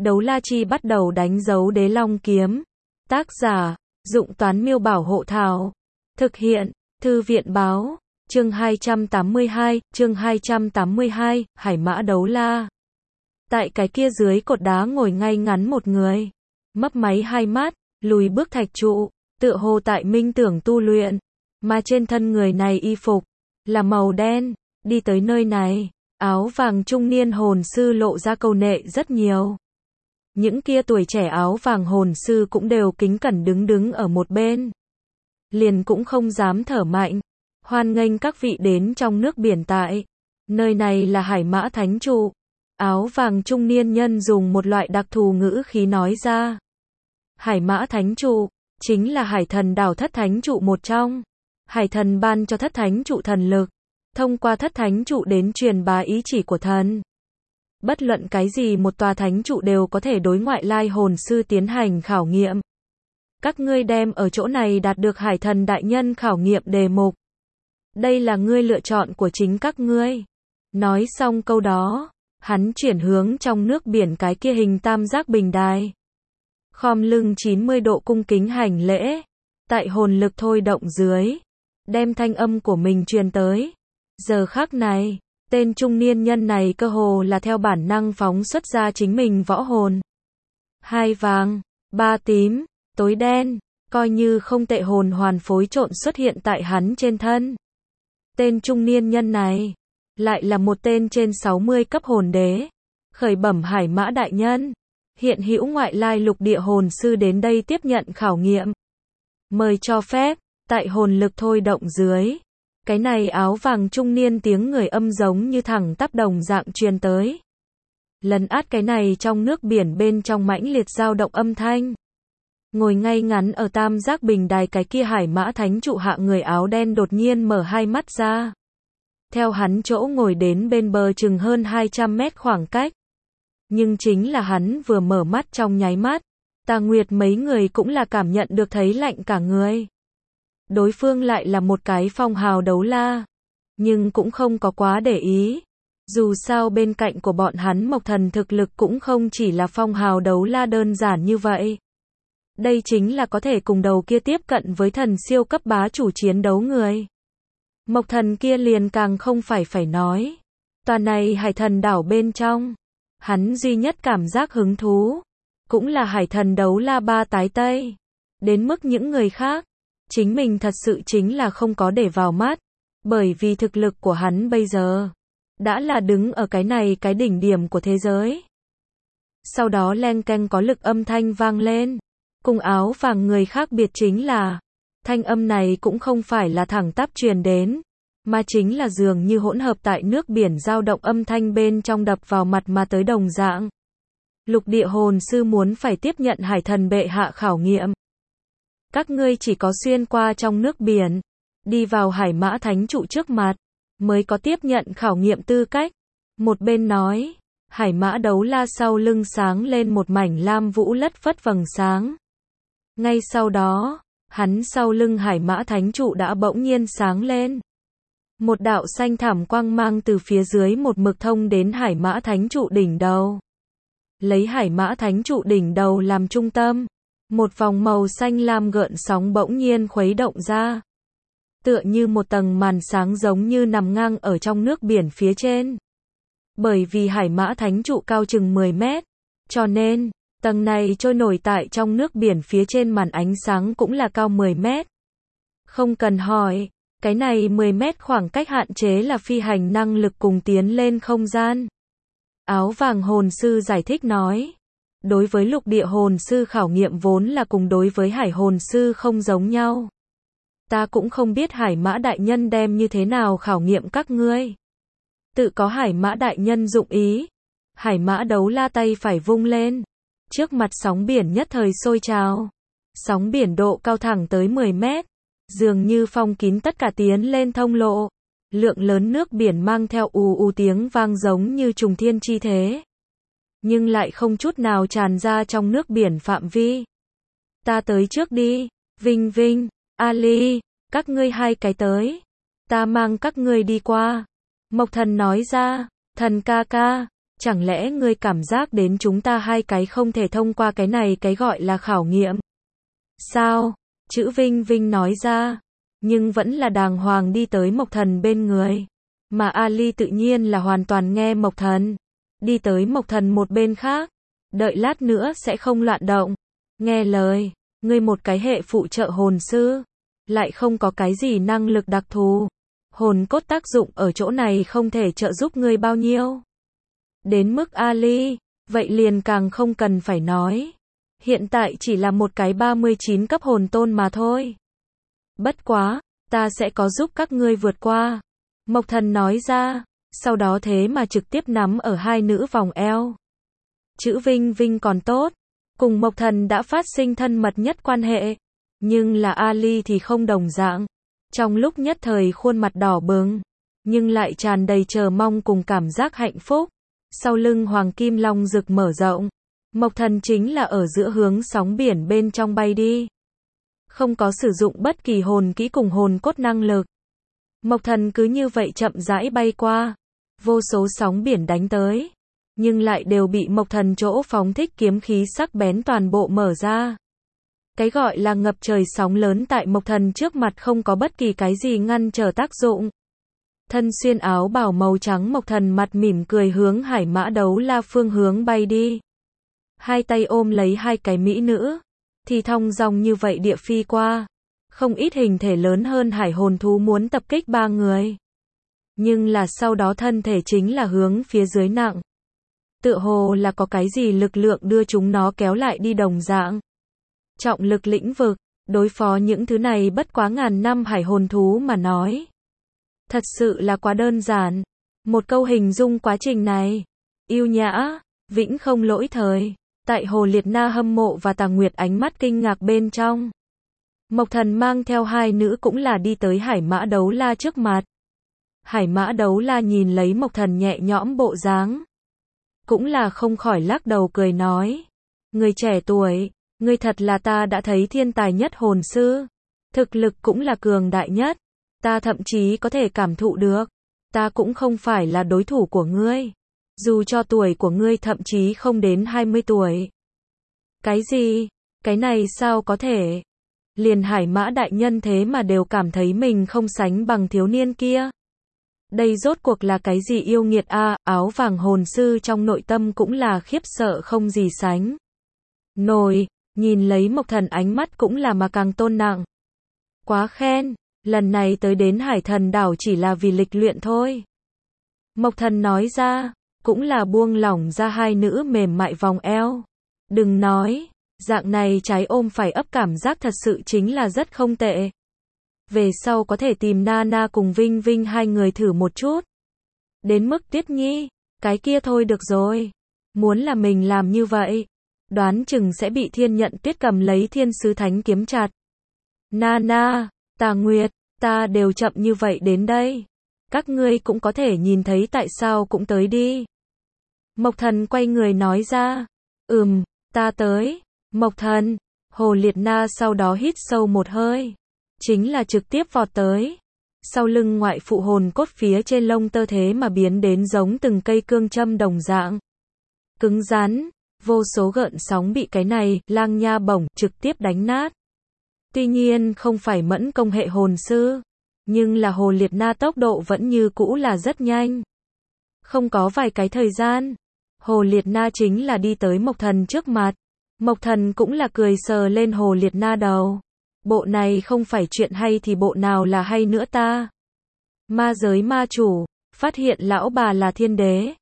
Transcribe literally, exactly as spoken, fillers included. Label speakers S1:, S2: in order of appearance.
S1: Đấu La Chi bắt đầu đánh dấu Đế Long Kiếm. Tác giả, Dụng Toán Miêu Bảo Hộ Thảo. Thực hiện, Thư viện Báo. Chương hai trăm tám mươi hai, chương hai trăm tám mươi hai, Hải Mã Đấu La. Tại cái kia dưới cột đá ngồi ngay ngắn một người. Mấp máy hai mắt, lùi bước thạch trụ, tựa hồ tại minh tưởng tu luyện. Mà trên thân người này y phục, là màu đen. Đi tới nơi này, áo vàng trung niên hồn sư lộ ra câu nệ rất nhiều. Những kia tuổi trẻ áo vàng hồn sư cũng đều kính cẩn đứng đứng ở một bên. Liền cũng không dám thở mạnh. Hoan nghênh các vị đến trong nước biển tại. Nơi này là Hải Mã Thánh Trụ. Áo vàng trung niên nhân dùng một loại đặc thù ngữ khí nói ra. Hải Mã Thánh Trụ, chính là hải thần đảo thất thánh trụ một trong. Hải thần ban cho thất thánh trụ thần lực. Thông qua thất thánh trụ đến truyền bá ý chỉ của thần. Bất luận cái gì một tòa thánh trụ đều có thể đối ngoại lai hồn sư tiến hành khảo nghiệm. Các ngươi đem ở chỗ này đạt được hải thần đại nhân khảo nghiệm đề mục. Đây là ngươi lựa chọn của chính các ngươi. Nói xong câu đó, hắn chuyển hướng trong nước biển cái kia hình tam giác bình đài. Khom lưng chín mươi độ cung kính hành lễ. Tại hồn lực thôi động dưới. Đem thanh âm của mình truyền tới. Giờ khắc này, tên trung niên nhân này cơ hồ là theo bản năng phóng xuất ra chính mình võ hồn. Hai vàng, ba tím, tối đen, coi như không tệ hồn hoàn phối trộn xuất hiện tại hắn trên thân. Tên trung niên nhân này, lại là một tên trên sáu mươi cấp hồn đế. Khởi bẩm Hải Mã đại nhân, hiện hữu ngoại lai lục địa hồn sư đến đây tiếp nhận khảo nghiệm. Mời cho phép, tại hồn lực thôi động dưới. Cái này áo vàng trung niên tiếng người âm giống như thẳng tắp đồng dạng truyền tới. Lấn át cái này trong nước biển bên trong mãnh liệt dao động âm thanh. Ngồi ngay ngắn ở tam giác bình đài cái kia Hải Mã Thánh Trụ hạ người áo đen đột nhiên mở hai mắt ra. Theo hắn chỗ ngồi đến bên bờ chừng hơn hai trăm mét khoảng cách. Nhưng chính là hắn vừa mở mắt trong nháy mắt. Tà Nguyệt mấy người cũng là cảm nhận được thấy lạnh cả người. Đối phương lại là một cái phong hào đấu la. Nhưng cũng không có quá để ý. Dù sao bên cạnh của bọn hắn Mộc Thần thực lực cũng không chỉ là phong hào đấu la đơn giản như vậy. Đây chính là có thể cùng đầu kia tiếp cận với thần siêu cấp bá chủ chiến đấu người. Mộc Thần kia liền càng không phải phải nói. Toàn này hải thần đảo bên trong. Hắn duy nhất cảm giác hứng thú. Cũng là hải thần đấu la ba tái tây. Đến mức những người khác. Chính mình thật sự chính là không có để vào mắt. Bởi vì thực lực của hắn bây giờ. Đã là đứng ở cái này cái đỉnh điểm của thế giới. Sau đó len canh có lực âm thanh vang lên. Cùng áo vàng người khác biệt chính là. Thanh âm này cũng không phải là thẳng tắp truyền đến. Mà chính là dường như hỗn hợp tại nước biển dao động âm thanh bên trong đập vào mặt mà tới đồng dạng. Lục địa hồn sư muốn phải tiếp nhận hải thần bệ hạ khảo nghiệm. Các ngươi chỉ có xuyên qua trong nước biển, đi vào Hải Mã Thánh Trụ trước mặt, mới có tiếp nhận khảo nghiệm tư cách. Một bên nói, Hải Mã Đấu La sau lưng sáng lên một mảnh lam vũ lất phất vầng sáng. Ngay sau đó, hắn sau lưng Hải Mã Thánh Trụ đã bỗng nhiên sáng lên. Một đạo xanh thẳm quang mang từ phía dưới một mực thông đến Hải Mã Thánh Trụ đỉnh đầu. Lấy Hải Mã Thánh Trụ đỉnh đầu làm trung tâm. Một vòng màu xanh lam gợn sóng bỗng nhiên khuấy động ra. Tựa như một tầng màn sáng giống như nằm ngang ở trong nước biển phía trên. Bởi vì Hải Mã Thánh Trụ cao chừng mười mét. Cho nên, tầng này trôi nổi tại trong nước biển phía trên màn ánh sáng cũng là cao mười mét. Không cần hỏi, cái này mười mét khoảng cách hạn chế là phi hành năng lực cùng tiến lên không gian. Áo vàng hồn sư giải thích nói. Đối với lục địa hồn sư khảo nghiệm vốn là cùng đối với hải hồn sư không giống nhau. Ta cũng không biết Hải Mã đại nhân đem như thế nào khảo nghiệm các ngươi. Tự có Hải Mã đại nhân dụng ý. Hải Mã Đấu La tay phải vung lên. Trước mặt sóng biển nhất thời sôi trào. Sóng biển độ cao thẳng tới mười mét. Dường như phong kín tất cả tiến lên thông lộ. Lượng lớn nước biển mang theo ù ù tiếng vang giống như trùng thiên chi thế. Nhưng lại không chút nào tràn ra trong nước biển phạm vi. Ta tới trước đi, Vinh Vinh, Ali, các ngươi hai cái tới. Ta mang các ngươi đi qua. Mộc Thần nói ra, thần ca ca, Chẳng lẽ ngươi cảm giác đến chúng ta hai cái không thể thông qua cái này cái gọi là khảo nghiệm? Sao? Chữ Vinh Vinh nói ra, nhưng vẫn là đàng hoàng đi tới Mộc Thần bên người. Mà Ali tự nhiên là hoàn toàn nghe Mộc Thần. Đi tới Mộc Thần một bên khác. Đợi lát nữa sẽ không loạn động. Nghe lời, ngươi một cái hệ phụ trợ hồn sư. Lại không có cái gì năng lực đặc thù. Hồn cốt tác dụng ở chỗ này không thể trợ giúp ngươi bao nhiêu. Đến mức Ali, vậy liền càng không cần phải nói. Hiện tại chỉ là một cái ba mươi chín cấp hồn tôn mà thôi. Bất quá, ta sẽ có giúp các ngươi vượt qua. Mộc Thần nói ra, sau đó thế mà trực tiếp nắm ở hai nữ vòng eo. Chữ Vinh Vinh còn tốt, cùng Mộc Thần đã phát sinh thân mật nhất quan hệ. Nhưng là Ali thì không đồng dạng. Trong lúc nhất thời khuôn mặt đỏ bừng, nhưng lại tràn đầy chờ mong cùng cảm giác hạnh phúc. Sau lưng Hoàng Kim Long rực mở rộng. Mộc Thần chính là ở giữa hướng sóng biển bên trong bay đi. Không có sử dụng bất kỳ hồn kỹ cùng hồn cốt năng lực. Mộc Thần cứ như vậy chậm rãi bay qua. Vô số sóng biển đánh tới. Nhưng lại đều bị Mộc Thần chỗ phóng thích kiếm khí sắc bén toàn bộ mở ra. Cái gọi là ngập trời sóng lớn tại Mộc Thần trước mặt không có bất kỳ cái gì ngăn trở tác dụng. Thân xuyên áo bào màu trắng Mộc Thần mặt mỉm cười hướng Hải Mã Đấu La phương hướng bay đi. Hai tay ôm lấy hai cái mỹ nữ, thì thong dong như vậy địa phi qua. Không ít hình thể lớn hơn hải hồn thú muốn tập kích ba người. Nhưng là sau đó thân thể chính là hướng phía dưới nặng. Tựa hồ là có cái gì lực lượng đưa chúng nó kéo lại đi đồng dạng. Trọng lực lĩnh vực, đối phó những thứ này bất quá ngàn năm hải hồn thú mà nói. Thật sự là quá đơn giản. Một câu hình dung quá trình này. Yêu nhã, vĩnh không lỗi thời. Tại Hồ Liệt Na hâm mộ và Tà Nguyệt ánh mắt kinh ngạc bên trong. Mộc Thần mang theo hai nữ cũng là đi tới Hải Mã Đấu La trước mặt. Hải Mã Đấu La nhìn lấy Mộc Thần nhẹ nhõm bộ dáng. Cũng là không khỏi lắc đầu cười nói. Người trẻ tuổi, người thật là ta đã thấy thiên tài nhất hồn sư. Thực lực cũng là cường đại nhất. Ta thậm chí có thể cảm thụ được. Ta cũng không phải là đối thủ của ngươi. Dù cho tuổi của ngươi thậm chí không đến hai mươi tuổi. Cái gì? Cái này sao có thể? Liền Hải Mã đại nhân thế mà đều cảm thấy mình không sánh bằng thiếu niên kia. Đây rốt cuộc là cái gì yêu nghiệt a? À, áo vàng hồn sư trong nội tâm cũng là khiếp sợ không gì sánh. Nổi, nhìn lấy Mộc Thần ánh mắt cũng là mà càng tôn nặng. Quá khen, lần này tới đến Hải Thần đảo chỉ là vì lịch luyện thôi. Mộc Thần nói ra, cũng là buông lỏng ra hai nữ mềm mại vòng eo. Đừng nói, dạng này trái ôm phải ấp cảm giác thật sự chính là rất không tệ. Về sau có thể tìm Nana cùng Vinh Vinh hai người thử một chút. Đến mức Tuyết Nhi, cái kia thôi được rồi. Muốn là mình làm như vậy, đoán chừng sẽ bị Thiên Nhận Tuyết cầm lấy Thiên Sứ Thánh kiếm chặt. Nana, Tà Nguyệt, ta đều chậm như vậy đến đây. Các ngươi cũng có thể nhìn thấy tại sao cũng tới đi. Mộc Thần quay người nói ra. Ừm, ta tới. Mộc Thần, Hồ Liệt Na sau đó hít sâu một hơi. Chính là trực tiếp vọt tới. Sau lưng ngoại phụ hồn cốt phía trên lông tơ thế mà biến đến giống từng cây cương châm đồng dạng. Cứng rắn, vô số gợn sóng bị cái này, lang nha bổng, trực tiếp đánh nát. Tuy nhiên không phải mẫn công hệ hồn sư. Nhưng là Hồ Liệt Na tốc độ vẫn như cũ là rất nhanh. Không có vài cái thời gian. Hồ Liệt Na chính là đi tới Mộc Thần trước mặt. Mộc Thần cũng là cười sờ lên Hồ Liệt Na đầu. Bộ này không phải chuyện hay thì bộ nào là hay nữa ta. Ma giới ma chủ, phát hiện lão bà là thiên đế.